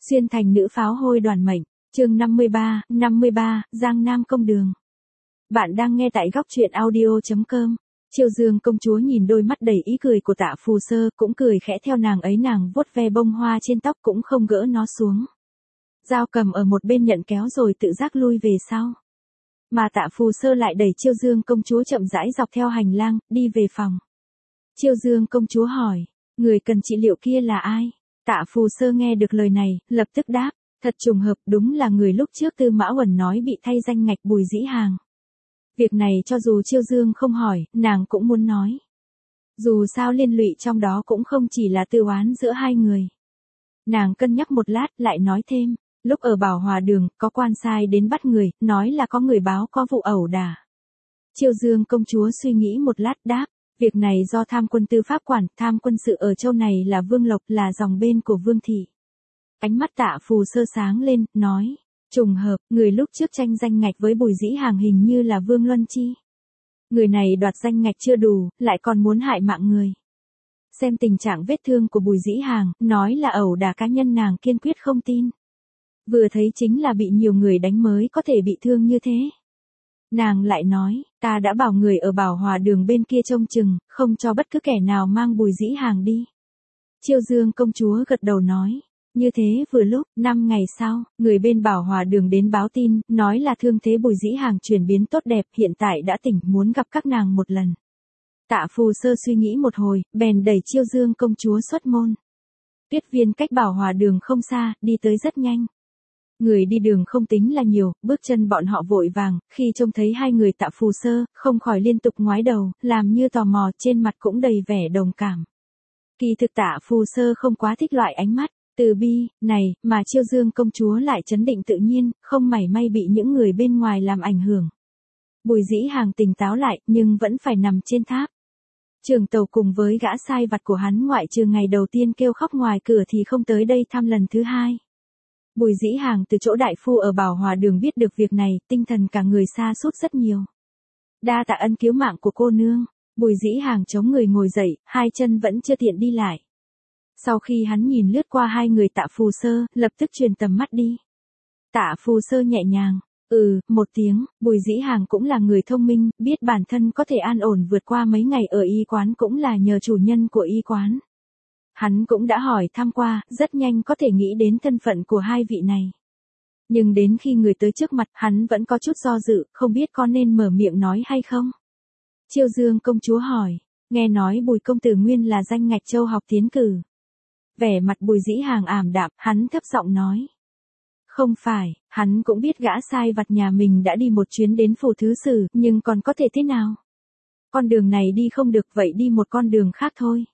Xuyên thành nữ pháo hôi đoàn mệnh, chương 53, Giang Nam công đường. Bạn đang nghe tại góc truyện audio.com. Chiêu Dương công chúa nhìn đôi mắt đầy ý cười của Tạ Phù Sơ, cũng cười khẽ theo nàng ấy, nàng vuốt ve bông hoa trên tóc cũng không gỡ nó xuống. Dao cầm ở một bên nhận kéo rồi tự giác lui về sau. Mà Tạ Phù Sơ lại đẩy Chiêu Dương công chúa chậm rãi dọc theo hành lang, đi về phòng. Chiêu Dương công chúa hỏi, người cần trị liệu kia là ai? Tạ Phù Sơ nghe được lời này, lập tức đáp, thật trùng hợp, đúng là người lúc trước Tư Mã Uẩn nói bị thay danh ngạch Bùi Dĩ Hàng. Việc này cho dù Chiêu Dương không hỏi, nàng cũng muốn nói. Dù sao liên lụy trong đó cũng không chỉ là tư oán giữa hai người. Nàng cân nhắc một lát, lại nói thêm, lúc ở Bảo Hòa Đường, có quan sai đến bắt người, nói là có người báo có vụ ẩu đả. Chiêu Dương công chúa suy nghĩ một lát đáp, việc này do tham quân tư pháp quản, tham quân sự ở châu này là Vương Lộc, là dòng bên của Vương Thị. Ánh mắt Tạ Phù Sơ sáng lên, nói, trùng hợp, người lúc trước tranh danh ngạch với Bùi Dĩ Hàng hình như là Vương Luân Chi. Người này đoạt danh ngạch chưa đủ, lại còn muốn hại mạng người. Xem tình trạng vết thương của Bùi Dĩ Hàng, nói là ẩu đả cá nhân, nàng kiên quyết không tin. Vừa thấy chính là bị nhiều người đánh mới có thể bị thương như thế. Nàng lại nói, ta đã bảo người ở Bảo Hòa Đường bên kia trông chừng, không cho bất cứ kẻ nào mang Bùi Dĩ Hàng đi. Chiêu Dương công chúa gật đầu nói, như thế vừa lúc, 5 ngày sau, người bên Bảo Hòa Đường đến báo tin, nói là thương thế Bùi Dĩ Hàng chuyển biến tốt đẹp, hiện tại đã tỉnh, muốn gặp các nàng một lần. Tạ Phù Sơ suy nghĩ một hồi, bèn đẩy Chiêu Dương công chúa xuất môn. Tuyết Viên cách Bảo Hòa Đường không xa, đi tới rất nhanh. Người đi đường không tính là nhiều, bước chân bọn họ vội vàng, khi trông thấy hai người Tạ Phù Sơ, không khỏi liên tục ngoái đầu, làm như tò mò, trên mặt cũng đầy vẻ đồng cảm. Kỳ thực Tạ Phù Sơ không quá thích loại ánh mắt từ bi này, mà Chiêu Dương công chúa lại trấn định tự nhiên, không mảy may bị những người bên ngoài làm ảnh hưởng. Bùi Dĩ Hàng tỉnh táo lại, nhưng vẫn phải nằm trên tháp. Trường Tàu cùng với gã sai vặt của hắn, ngoại trừ ngày đầu tiên kêu khóc ngoài cửa thì không tới đây thăm lần thứ hai. Bùi Dĩ Hàng từ chỗ đại phu ở Bảo Hòa Đường biết được việc này, tinh thần cả người sa sút rất nhiều. Đa tạ ân cứu mạng của cô nương. Bùi Dĩ Hàng chống người ngồi dậy, hai chân vẫn chưa tiện đi lại. Sau khi hắn nhìn lướt qua hai người Tạ Phù Sơ, lập tức truyền tầm mắt đi. Tạ Phù Sơ nhẹ nhàng, một tiếng. Bùi Dĩ Hàng cũng là người thông minh, biết bản thân có thể an ổn vượt qua mấy ngày ở y quán cũng là nhờ chủ nhân của y quán. Hắn cũng đã hỏi thăm qua, rất nhanh có thể nghĩ đến thân phận của hai vị này. Nhưng đến khi người tới trước mặt, hắn vẫn có chút do dự, không biết có nên mở miệng nói hay không. Chiêu Dương công chúa hỏi, nghe nói Bùi công tử nguyên là danh ngạch châu học tiến cử. Vẻ mặt Bùi Dĩ Hàng ảm đạm, hắn thấp giọng nói. Không phải, hắn cũng biết gã sai vặt nhà mình đã đi một chuyến đến phủ thứ sử, nhưng còn có thể thế nào? Con đường này đi không được, vậy đi một con đường khác thôi.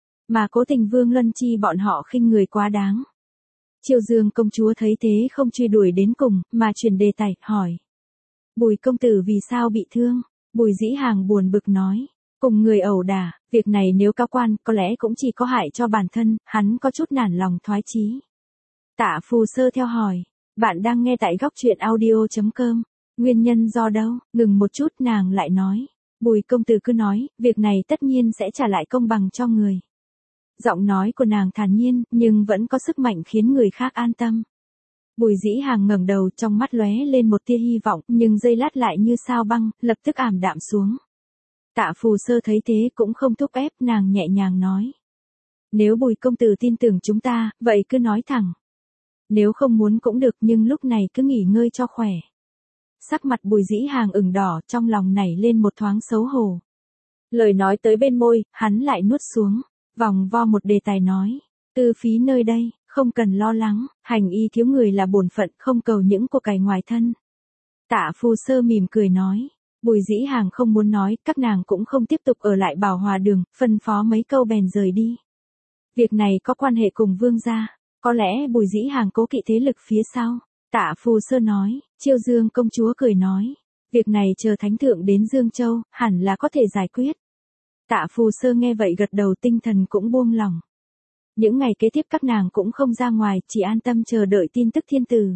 Mà cố tình Vương Luân Chi bọn họ khinh người quá đáng. Chiêu Dương công chúa thấy thế không truy đuổi đến cùng, mà chuyển đề tài, hỏi. Bùi công tử vì sao bị thương? Bùi Dĩ Hàng buồn bực nói. Cùng người ẩu đả, việc này nếu cao quan, có lẽ cũng chỉ có hại cho bản thân, hắn có chút nản lòng thoái chí. Tạ Phù Sơ theo hỏi. Bạn đang nghe tại góc truyện audio.com. Nguyên nhân do đâu? Ngừng một chút, nàng lại nói. Bùi công tử cứ nói, việc này tất nhiên sẽ trả lại công bằng cho người. Giọng nói của nàng thản nhiên, nhưng vẫn có sức mạnh khiến người khác an tâm. Bùi Dĩ Hàng ngẩng đầu, trong mắt lóe lên một tia hy vọng, nhưng giây lát lại như sao băng, lập tức ảm đạm xuống. Tạ Phù Sơ thấy thế cũng không thúc ép, nàng nhẹ nhàng nói. Nếu Bùi công tử tin tưởng chúng ta, vậy cứ nói thẳng. Nếu không muốn cũng được, nhưng lúc này cứ nghỉ ngơi cho khỏe. Sắc mặt Bùi Dĩ Hàng ửng đỏ, trong lòng nảy lên một thoáng xấu hổ. Lời nói tới bên môi, hắn lại nuốt xuống, vòng vo một đề tài nói. Tư phí nơi đây, không cần lo lắng, hành y thiếu người là bổn phận, không cầu những của cải ngoài thân. Tạ Phù Sơ mỉm cười nói. Bùi Dĩ Hàng không muốn nói, các nàng cũng không tiếp tục ở lại Bảo Hòa Đường, phân phó mấy câu bèn rời đi. Việc này có quan hệ cùng Vương gia, có lẽ Bùi Dĩ Hàng cố kỵ thế lực phía sau. Tạ Phù Sơ nói. Chiêu Dương công chúa cười nói. Việc này chờ thánh thượng đến Dương Châu, hẳn là có thể giải quyết. Tạ Phù Sơ nghe vậy gật đầu, tinh thần cũng buông lỏng. Những ngày kế tiếp các nàng cũng không ra ngoài, chỉ an tâm chờ đợi tin tức thiên tử.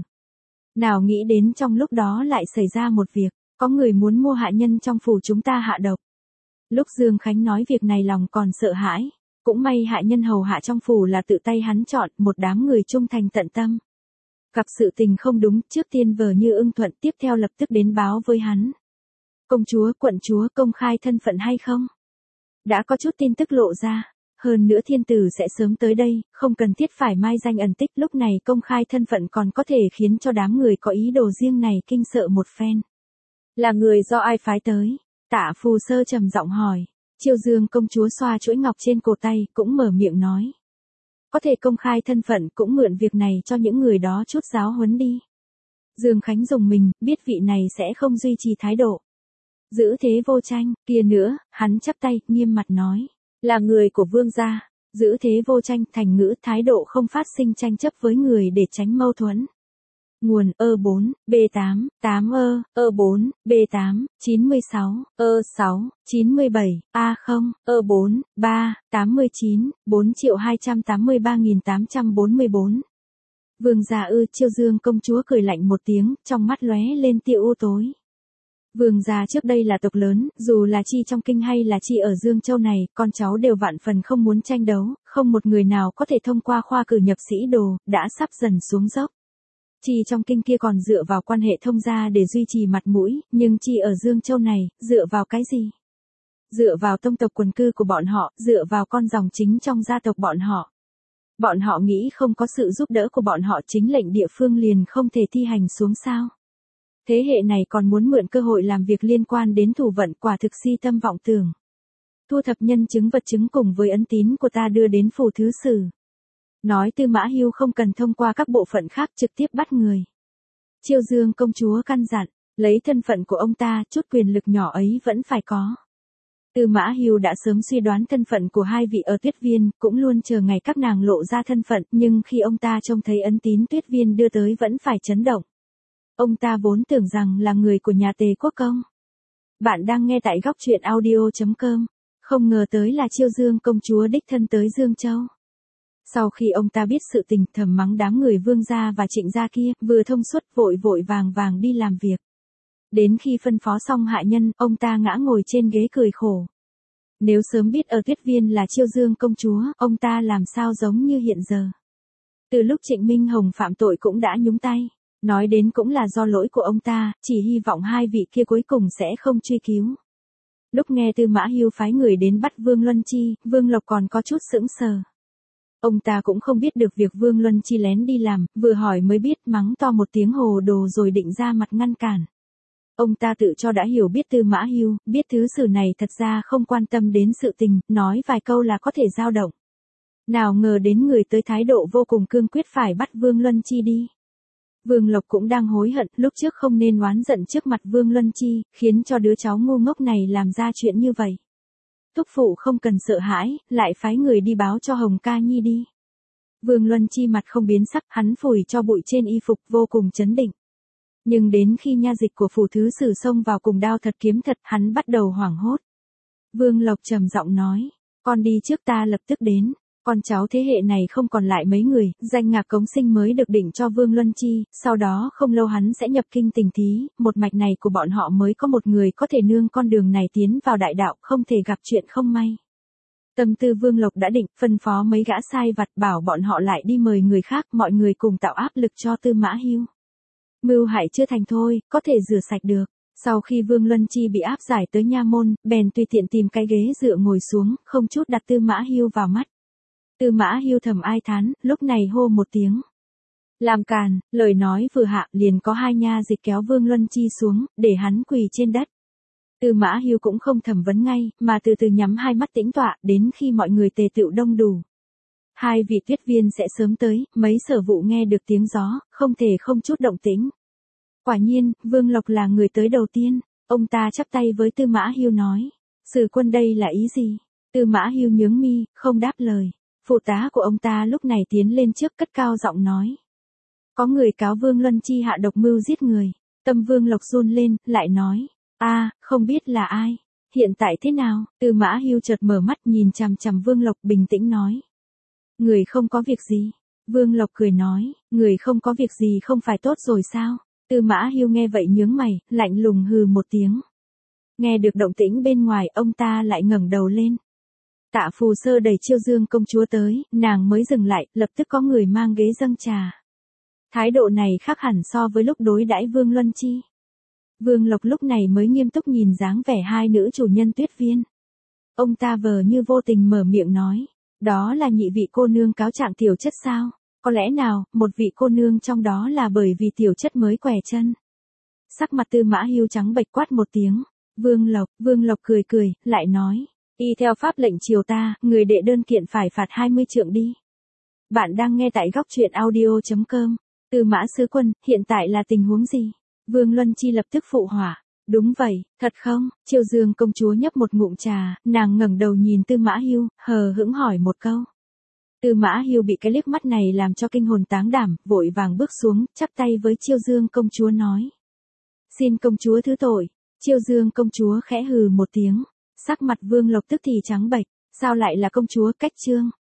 Nào nghĩ đến trong lúc đó lại xảy ra một việc, có người muốn mua hạ nhân trong phủ chúng ta hạ độc. Lúc Dương Khánh nói việc này lòng còn sợ hãi. Cũng may hạ nhân hầu hạ trong phủ là tự tay hắn chọn, một đám người trung thành tận tâm. Gặp sự tình không đúng, trước tiên vờ như ưng thuận, tiếp theo lập tức đến báo với hắn. Công chúa, quận chúa công khai thân phận hay không? Đã có chút tin tức lộ ra. Hơn nữa thiên tử sẽ sớm tới đây, không cần thiết phải mai danh ẩn tích, lúc này công khai thân phận còn có thể khiến cho đám người có ý đồ riêng này kinh sợ một phen. Là người do ai phái tới? Tạ Phù Sơ trầm giọng hỏi. Chiêu Dương công chúa xoa chuỗi ngọc trên cổ tay, cũng mở miệng nói. Có thể công khai thân phận, cũng mượn việc này cho những người đó chút giáo huấn đi. Dương Khánh dùng mình, biết vị này sẽ không duy trì thái độ. Giữ thế vô tranh, kia nữa, hắn chắp tay, nghiêm mặt nói. Là người của vương gia, giữ thế vô tranh, thành ngữ, thái độ không phát sinh tranh chấp với người để tránh mâu thuẫn. Nguồn E4, B8, 8 E4, B8, 96, E6, 97, A0, E4, 3, 89, 4.283.844. Vương gia ư? Chiêu Dương công chúa cười lạnh một tiếng, trong mắt lóe lên tia u tối. Vương gia trước đây là tộc lớn, dù là chi trong kinh hay là chi ở Dương Châu này, con cháu đều vạn phần không muốn tranh đấu, không một người nào có thể thông qua khoa cử nhập sĩ đồ, đã sắp dần xuống dốc. Chi trong kinh kia còn dựa vào quan hệ thông gia để duy trì mặt mũi, nhưng chi ở Dương Châu này, dựa vào cái gì? Dựa vào tông tộc quần cư của bọn họ, dựa vào con dòng chính trong gia tộc bọn họ. Bọn họ nghĩ không có sự giúp đỡ của bọn họ, chính lệnh địa phương liền không thể thi hành xuống sao? Thế hệ này còn muốn mượn cơ hội làm việc liên quan đến thủ vận, quả thực si tâm vọng tưởng. Thu thập nhân chứng vật chứng cùng với ấn tín của ta đưa đến phủ thứ sử. Nói Tư Mã Hưu không cần thông qua các bộ phận khác, trực tiếp bắt người. Chiêu Dương công chúa căn dặn, lấy thân phận của ông ta, chút quyền lực nhỏ ấy vẫn phải có. Tư Mã Hưu đã sớm suy đoán thân phận của hai vị ở Tuyết Viên, cũng luôn chờ ngày các nàng lộ ra thân phận, nhưng khi ông ta trông thấy ấn tín Tuyết Viên đưa tới vẫn phải chấn động. Ông ta vốn tưởng rằng là người của nhà Tề Quốc công. Bạn đang nghe tại góc truyện audio.com, không ngờ tới là Chiêu Dương công chúa đích thân tới Dương Châu. Sau khi ông ta biết sự tình, thầm mắng đám người Vương gia và Trịnh gia kia, vừa thông suốt vội vội vàng vàng đi làm việc. Đến khi phân phó xong hạ nhân, ông ta ngã ngồi trên ghế cười khổ. Nếu sớm biết ở Tuyết Viên là Chiêu Dương công chúa, ông ta làm sao giống như hiện giờ. Từ lúc Trịnh Minh Hồng phạm tội cũng đã nhúng tay. Nói đến cũng là do lỗi của ông ta, chỉ hy vọng hai vị kia cuối cùng sẽ không truy cứu. Lúc nghe Tư Mã Hưu phái người đến bắt Vương Luân Chi, Vương Lộc còn có chút sững sờ. Ông ta cũng không biết được việc Vương Luân Chi lén đi làm, vừa hỏi mới biết, mắng to một tiếng hồ đồ rồi định ra mặt ngăn cản. Ông ta tự cho đã hiểu biết Tư Mã Hưu, biết thứ sử này thật ra không quan tâm đến sự tình, nói vài câu là có thể dao động. Nào ngờ đến người tới thái độ vô cùng cương quyết phải bắt Vương Luân Chi đi. Vương Lộc cũng đang hối hận, lúc trước không nên oán giận trước mặt Vương Luân Chi, khiến cho đứa cháu ngu ngốc này làm ra chuyện như vậy. Thúc phụ không cần sợ hãi, lại phái người đi báo cho Hồng Ca Nhi đi. Vương Luân Chi mặt không biến sắc, hắn phủi cho bụi trên y phục, vô cùng chấn định. Nhưng đến khi nha dịch của phủ thứ sử xông vào cùng đao thật kiếm thật, hắn bắt đầu hoảng hốt. Vương Lộc trầm giọng nói, con đi trước, ta lập tức đến. Con cháu thế hệ này không còn lại mấy người, danh ngạc cống sinh mới được định cho Vương Luân Chi, sau đó không lâu hắn sẽ nhập kinh Tình Thí, một mạch này của bọn họ mới có một người có thể nương con đường này tiến vào đại đạo, không thể gặp chuyện không may. Tâm tư Vương Lộc đã định, phân phó mấy gã sai vặt bảo bọn họ lại đi mời người khác, mọi người cùng tạo áp lực cho Tư Mã Hưu. Mưu hại chưa thành thôi, có thể rửa sạch được. Sau khi Vương Luân Chi bị áp giải tới nha môn, bèn tùy tiện tìm cái ghế dựa ngồi xuống, không chút đặt Tư Mã Hưu vào mắt. Tư Mã Hưu thầm ai thán, lúc này hô một tiếng. Làm càn, lời nói vừa hạ, liền có hai nha dịch kéo Vương Luân Chi xuống, để hắn quỳ trên đất. Tư Mã Hưu cũng không thẩm vấn ngay, mà từ từ nhắm hai mắt tĩnh tọa, đến khi mọi người tề tựu đông đủ. Hai vị Tuyết Viên sẽ sớm tới, mấy sở vụ nghe được tiếng gió, không thể không chút động tĩnh. Quả nhiên, Vương Lộc là người tới đầu tiên, ông ta chắp tay với Tư Mã Hưu nói. Sử quân đây là ý gì? Tư Mã Hưu nhướng mi, không đáp lời. Phụ tá của ông ta lúc này tiến lên trước cất cao giọng nói. Có người cáo Vương Luân Chi hạ độc mưu giết người. Tâm Vương Lộc run lên, lại nói. Không biết là ai. Hiện tại thế nào? Tư Mã Hưu chợt mở mắt nhìn chằm chằm Vương Lộc bình tĩnh nói. Người không có việc gì. Vương Lộc cười nói. Người không có việc gì không phải tốt rồi sao? Tư Mã Hưu nghe vậy nhướng mày, lạnh lùng hừ một tiếng. Nghe được động tĩnh bên ngoài, ông ta lại ngẩng đầu lên. Tạ Phù Sơ đẩy Chiêu Dương công chúa tới, nàng mới dừng lại, lập tức có người mang ghế dâng trà. Thái độ này khác hẳn so với lúc đối đãi Vương Luân Chi. Vương Lộc lúc này mới nghiêm túc nhìn dáng vẻ hai nữ chủ nhân Tuyết Viên. Ông ta vờ như vô tình mở miệng nói, đó là nhị vị cô nương cáo trạng tiểu chất sao? Có lẽ nào, một vị cô nương trong đó là bởi vì tiểu chất mới quẻ chân. Sắc mặt Tư Mã Hưu trắng bệch quát một tiếng. Vương Lộc cười cười, lại nói, y theo pháp lệnh triều ta, người đệ đơn kiện phải phạt 20 trượng đi. Bạn đang nghe tại góc truyện audio.com. Tư Mã sứ quân, hiện tại là tình huống gì? Vương Luân Chi lập tức phụ hỏa. Đúng vậy, thật không? Chiêu Dương công chúa nhấp một ngụm trà, nàng ngẩng đầu nhìn Tư Mã Hưu, hờ hững hỏi một câu. Tư Mã Hưu bị cái liếc mắt này làm cho kinh hồn táng đảm, vội vàng bước xuống, chắp tay với Chiêu Dương công chúa nói. Xin công chúa thứ tội. Chiêu Dương công chúa khẽ hừ một tiếng. Sắc mặt Vương Lộc tức thì trắng bệch, sao lại là công chúa? Cách chương.